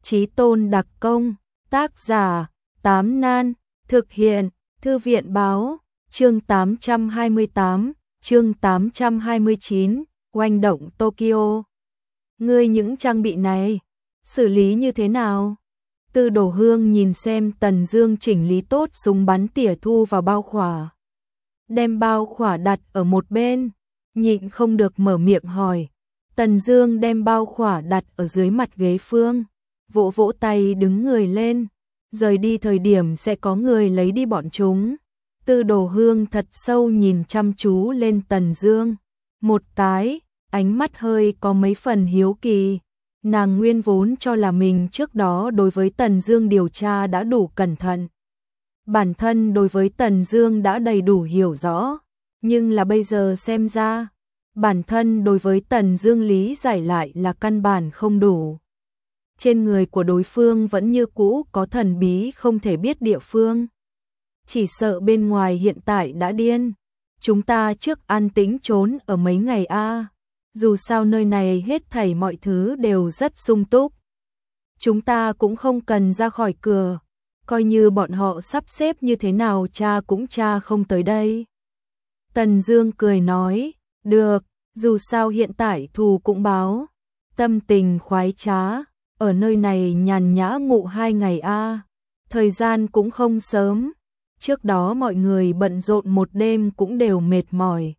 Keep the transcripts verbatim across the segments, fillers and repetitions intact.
Chí tôn đặc công, tác giả, Tám Nan, thực hiện, Thư viện báo, chương tám trăm hai mươi tám, chương tám trăm hai mươi chín, oanh động Tokyo. Ngươi những trang bị này, xử lý như thế nào? Tư Đồ Hương nhìn xem Tần Dương chỉnh lý tốt súng bắn tỉa thu vào bao khỏa. Đem bao khỏa đặt ở một bên, nhịn không được mở miệng hỏi. Tần Dương đem bao khỏa đặt ở dưới mặt ghế phương, vỗ vỗ tay đứng người lên, rời đi thời điểm sẽ có người lấy đi bọn chúng. Tư Đồ Hương thật sâu nhìn chăm chú lên Tần Dương, một cái, ánh mắt hơi có mấy phần hiếu kỳ. Nàng nguyên vốn cho là mình trước đó đối với Tần Dương điều tra đã đủ cẩn thận. Bản thân đối với Tần Dương đã đầy đủ hiểu rõ, nhưng là bây giờ xem ra, bản thân đối với Tần Dương lý giải lại là căn bản không đủ. Trên người của đối phương vẫn như cũ có thần bí không thể biết địa phương. Chỉ sợ bên ngoài hiện tại đã điên. Chúng ta trước an tĩnh trốn ở mấy ngày a. Dù sao nơi này hết thảy mọi thứ đều rất sung túc. Chúng ta cũng không cần ra khỏi cửa. Coi như bọn họ sắp xếp như thế nào cha cũng cha không tới đây. Tần Dương cười nói, được, dù sao hiện tại thù cũng báo. Tâm tình khoái trá, ở nơi này nhàn nhã ngủ hai ngày a. Thời gian cũng không sớm. Trước đó mọi người bận rộn một đêm cũng đều mệt mỏi.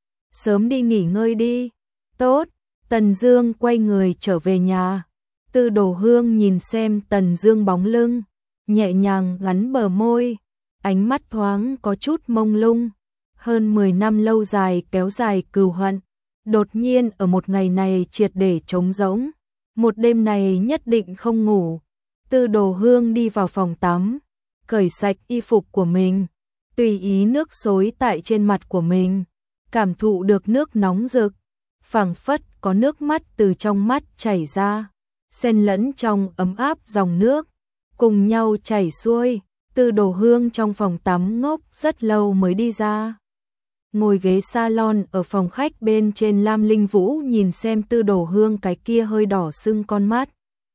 Sớm đi nghỉ ngơi đi. Tốt, Tần Dương quay người trở về nhà. Tư Đồ Hương nhìn xem Tần Dương bóng lưng, nhẹ nhàng gắn bờ môi, ánh mắt thoáng có chút mông lung. Hơn mười năm lâu dài kéo dài cừu hận, đột nhiên ở một ngày này triệt để trống rỗng. Một đêm này nhất định không ngủ. Tư Đồ Hương đi vào phòng tắm, cởi sạch y phục của mình, tùy ý nước xối tại trên mặt của mình, cảm thụ được nước nóng rực, phảng phất có nước mắt từ trong mắt chảy ra, xen lẫn trong ấm áp dòng nước, cùng nhau chảy xuôi. Tư Đồ Hương trong phòng tắm ngốc rất lâu mới đi ra. Ngồi ghế salon ở phòng khách bên trên, Lam Linh Vũ nhìn xem Tư Đồ Hương cái kia hơi đỏ sưng con mắt.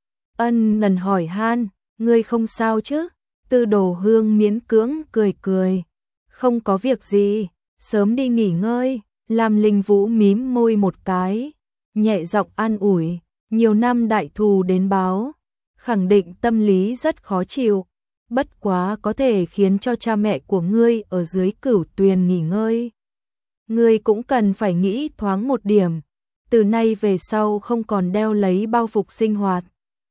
Ân nần hỏi han, ngươi không sao chứ? Tư Đồ Hương miễn cưỡng cười cười. Không có việc gì, sớm đi nghỉ ngơi. Lam Linh Vũ mím môi một cái, nhẹ giọng an ủi, nhiều năm đại thù đến báo, khẳng định tâm lý rất khó chịu, bất quá có thể khiến cho cha mẹ của ngươi ở dưới Cửu Tuyền nghỉ ngơi. Ngươi cũng cần phải nghĩ thoáng một điểm, từ nay về sau không còn đeo lấy bao phục sinh hoạt.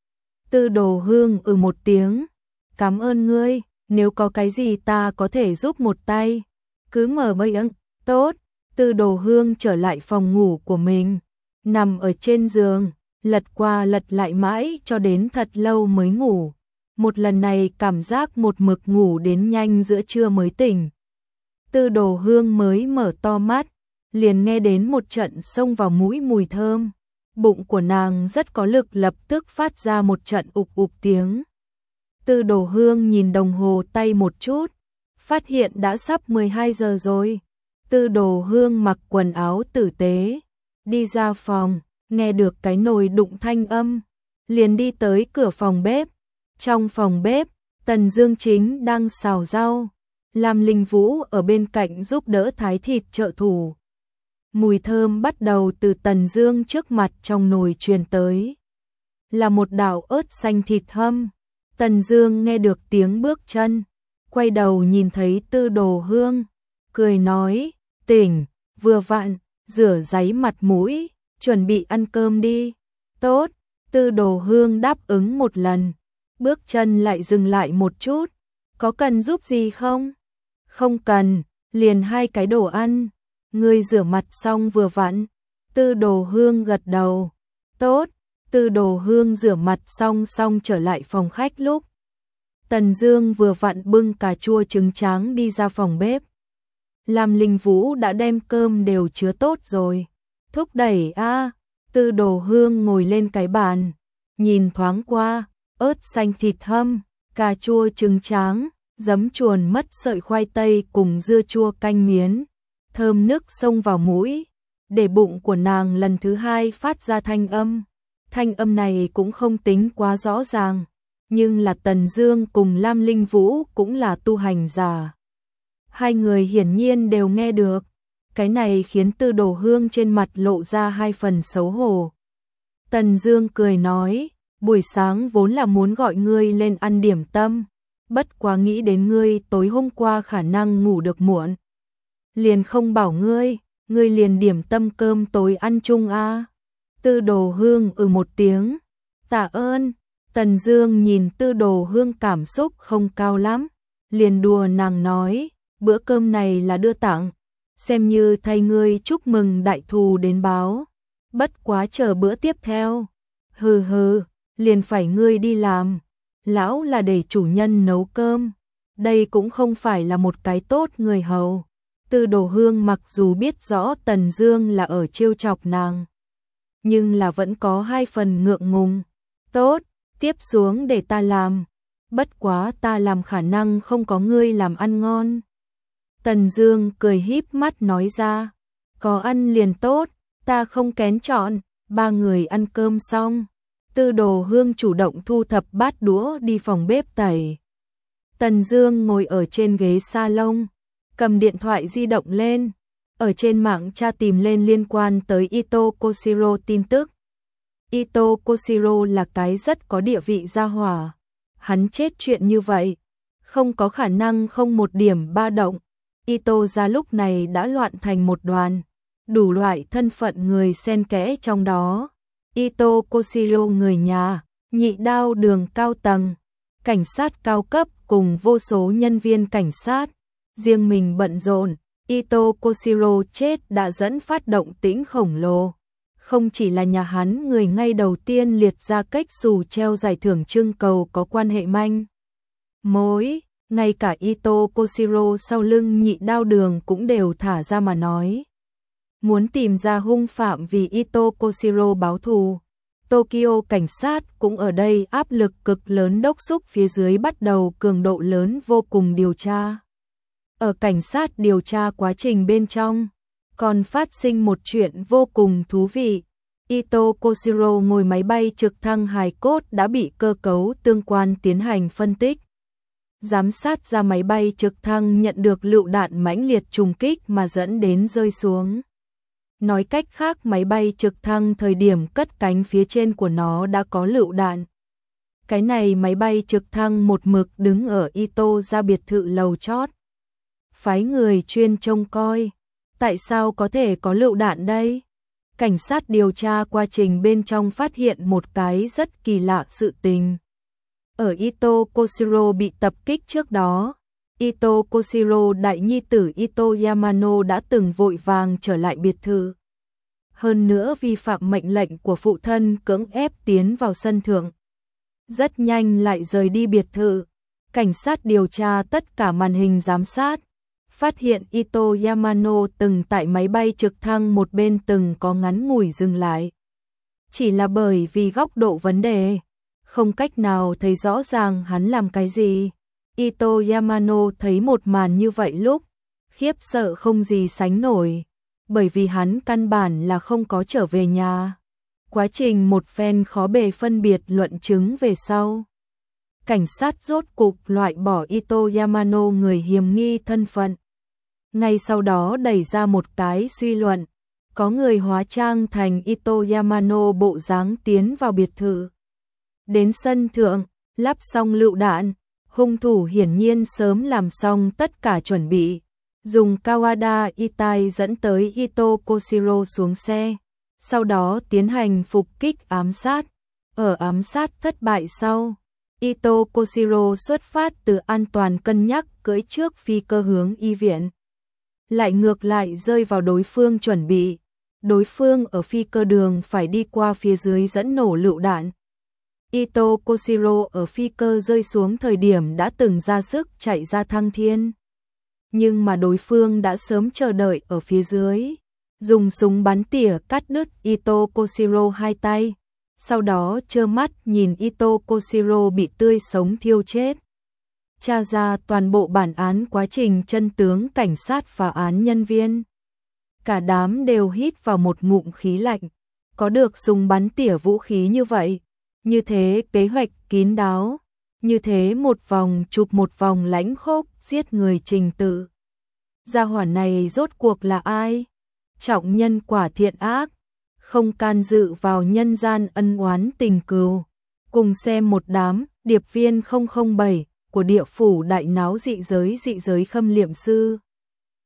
Tư Đồ Hương ừ một tiếng, cảm ơn ngươi, nếu có cái gì ta có thể giúp một tay, cứ mở mây ưng, tốt. Tư Đồ Hương trở lại phòng ngủ của mình, nằm ở trên giường, lật qua lật lại mãi cho đến thật lâu mới ngủ. Một lần này cảm giác một mực ngủ đến nhanh giữa trưa mới tỉnh. Tư Đồ Hương mới mở to mắt, liền nghe đến một trận xông vào mũi mùi thơm. Bụng của nàng rất có lực, lập tức phát ra một trận ục ục tiếng. Tư Đồ Hương nhìn đồng hồ tay một chút, phát hiện đã sắp mười hai giờ rồi. Tư Đồ Hương mặc quần áo tử tế, đi ra phòng, nghe được cái nồi đụng thanh âm, liền đi tới cửa phòng bếp. Trong phòng bếp, Tần Dương chính đang xào rau, Lam Linh Vũ ở bên cạnh giúp đỡ thái thịt trợ thủ. Mùi thơm bắt đầu từ Tần Dương trước mặt trong nồi truyền tới, là một đạo ớt xanh thịt hâm. Tần Dương nghe được tiếng bước chân, quay đầu nhìn thấy Tư Đồ Hương, cười nói, tỉnh, vừa vặn, rửa ráy mặt mũi, chuẩn bị ăn cơm đi. Tốt, Tư Đồ Hương đáp ứng một lần, bước chân lại dừng lại một chút, có cần giúp gì không? Không cần, liền hai cái đồ ăn, ngươi rửa mặt xong vừa vặn. Tư Đồ Hương gật đầu, tốt. Tư Đồ Hương rửa mặt xong xong trở lại phòng khách lúc Tần Dương vừa vặn bưng cà chua trứng tráng đi ra phòng bếp. Lam Linh Vũ đã đem cơm đều chứa tốt rồi. Thúc đẩy a. Tư Đồ Hương ngồi lên cái bàn, nhìn thoáng qua, ớt xanh thịt hâm, cà chua trứng tráng, giấm chuồn mất sợi khoai tây cùng dưa chua canh miến, thơm nước xông vào mũi, để bụng của nàng lần thứ hai phát ra thanh âm. Thanh âm này cũng không tính quá rõ ràng, nhưng là Tần Dương cùng Lam Linh Vũ cũng là tu hành giả. Hai người hiển nhiên đều nghe được. Cái này khiến Tư Đồ Hương trên mặt lộ ra hai phần xấu hổ. Tần Dương cười nói, buổi sáng vốn là muốn gọi ngươi lên ăn điểm tâm, bất quá nghĩ đến ngươi tối hôm qua khả năng ngủ được muộn. Liền không bảo ngươi, ngươi liền điểm tâm cơm tối ăn chung a. À. Tư Đồ Hương ừ một tiếng, tạ ơn. Tần Dương nhìn Tư Đồ Hương cảm xúc không cao lắm, liền đùa nàng nói, bữa cơm này là đưa tặng, xem như thay ngươi chúc mừng đại thù đến báo. Bất quá chờ bữa tiếp theo. Hừ hừ, liền phải ngươi đi làm. Lão là để chủ nhân nấu cơm. Đây cũng không phải là một cái tốt người hầu. Tư Đồ Hương mặc dù biết rõ Tần Dương là ở trêu chọc nàng, nhưng là vẫn có hai phần ngượng ngùng. Tốt, tiếp xuống để ta làm. Bất quá ta làm khả năng không có ngươi làm ăn ngon. Tần Dương cười híp mắt nói ra, có ăn liền tốt, ta không kén chọn. Ba người ăn cơm xong, Tư Đồ Hương chủ động thu thập bát đũa đi phòng bếp tẩy. Tần Dương ngồi ở trên ghế salon, cầm điện thoại di động lên, ở trên mạng tra tìm lên liên quan tới Ito Koshiro tin tức. Ito Koshiro là cái rất có địa vị gia hỏa. Hắn chết chuyện như vậy, không có khả năng không một điểm ba động. Ito gia lúc này đã loạn thành một đoàn, đủ loại thân phận người xen kẽ trong đó. Ito Koshiro người nhà, nhị đao đường cao tầng, cảnh sát cao cấp cùng vô số nhân viên cảnh sát, riêng mình bận rộn. Ito Koshiro chết đã dẫn phát động tĩnh khổng lồ. Không chỉ là nhà hắn người ngay đầu tiên liệt ra cách xù treo giải thưởng trưng cầu có quan hệ manh mối, ngay cả Ito Koshiro sau lưng nhị đao đường cũng đều thả ra mà nói. Muốn tìm ra hung phạm vì Ito Koshiro báo thù. Tokyo cảnh sát cũng ở đây áp lực cực lớn đốc thúc phía dưới bắt đầu cường độ lớn vô cùng điều tra. Ở cảnh sát điều tra quá trình bên trong, còn phát sinh một chuyện vô cùng thú vị. Ito Koshiro ngồi máy bay trực thăng hài cốt đã bị cơ cấu tương quan tiến hành phân tích. Giám sát ra máy bay trực thăng nhận được lựu đạn mãnh liệt trùng kích mà dẫn đến rơi xuống. Nói cách khác máy bay trực thăng thời điểm cất cánh phía trên của nó đã có lựu đạn. Cái này máy bay trực thăng một mực đứng ở Ito ra biệt thự lầu chót. Phái người chuyên trông coi. Tại sao có thể có lựu đạn đây? Cảnh sát điều tra quá trình bên trong phát hiện một cái rất kỳ lạ sự tình. Ở Ito Koshiro bị tập kích trước đó, Ito Koshiro đại nhi tử Ito Yamano đã từng vội vàng trở lại biệt thự. Hơn nữa vi phạm mệnh lệnh của phụ thân cưỡng ép tiến vào sân thượng. Rất nhanh lại rời đi biệt thự. Cảnh sát điều tra tất cả màn hình giám sát, phát hiện Ito Yamano từng tại máy bay trực thăng một bên từng có ngắn ngủi dừng lại. Chỉ là bởi vì góc độ vấn đề, không cách nào thấy rõ ràng hắn làm cái gì. Ito Yamano thấy một màn như vậy lúc, khiếp sợ không gì sánh nổi, bởi vì hắn căn bản là không có trở về nhà. Quá trình một phen khó bề phân biệt luận chứng về sau. Cảnh sát rốt cục loại bỏ Ito Yamano người hiểm nghi thân phận. Ngay sau đó đẩy ra một cái suy luận, có người hóa trang thành Ito Yamano bộ dáng tiến vào biệt thự. Đến sân thượng, lắp xong lựu đạn, hung thủ hiển nhiên sớm làm xong tất cả chuẩn bị, dùng Kawada Itai dẫn tới Ito Koshiro xuống xe, sau đó tiến hành phục kích ám sát. Ở ám sát thất bại sau, Ito Koshiro xuất phát từ an toàn cân nhắc cưỡi trước phi cơ hướng y viện. Lại ngược lại rơi vào đối phương chuẩn bị. Đối phương ở phi cơ đường phải đi qua phía dưới dẫn nổ lựu đạn. Ito Koshiro ở phi cơ rơi xuống thời điểm đã từng ra sức chạy ra thăng thiên. Nhưng mà đối phương đã sớm chờ đợi ở phía dưới, dùng súng bắn tỉa cắt đứt Ito Koshiro hai tay, sau đó trơ mắt nhìn Ito Koshiro bị tươi sống thiêu chết. Tra ra toàn bộ bản án quá trình chân tướng cảnh sát phá án nhân viên. Cả đám đều hít vào một ngụm khí lạnh. có được dùng bắn tỉa vũ khí như vậy, như thế kế hoạch kín đáo, như thế một vòng chụp một vòng lãnh khốc giết người trình tự. Gia hỏa này rốt cuộc là ai? Trọng nhân quả thiện ác, không can dự vào nhân gian ân oán tình cừu. Cùng xem một đám điệp viên không không bảy của địa phủ đại náo dị giới dị giới khâm liệm sư.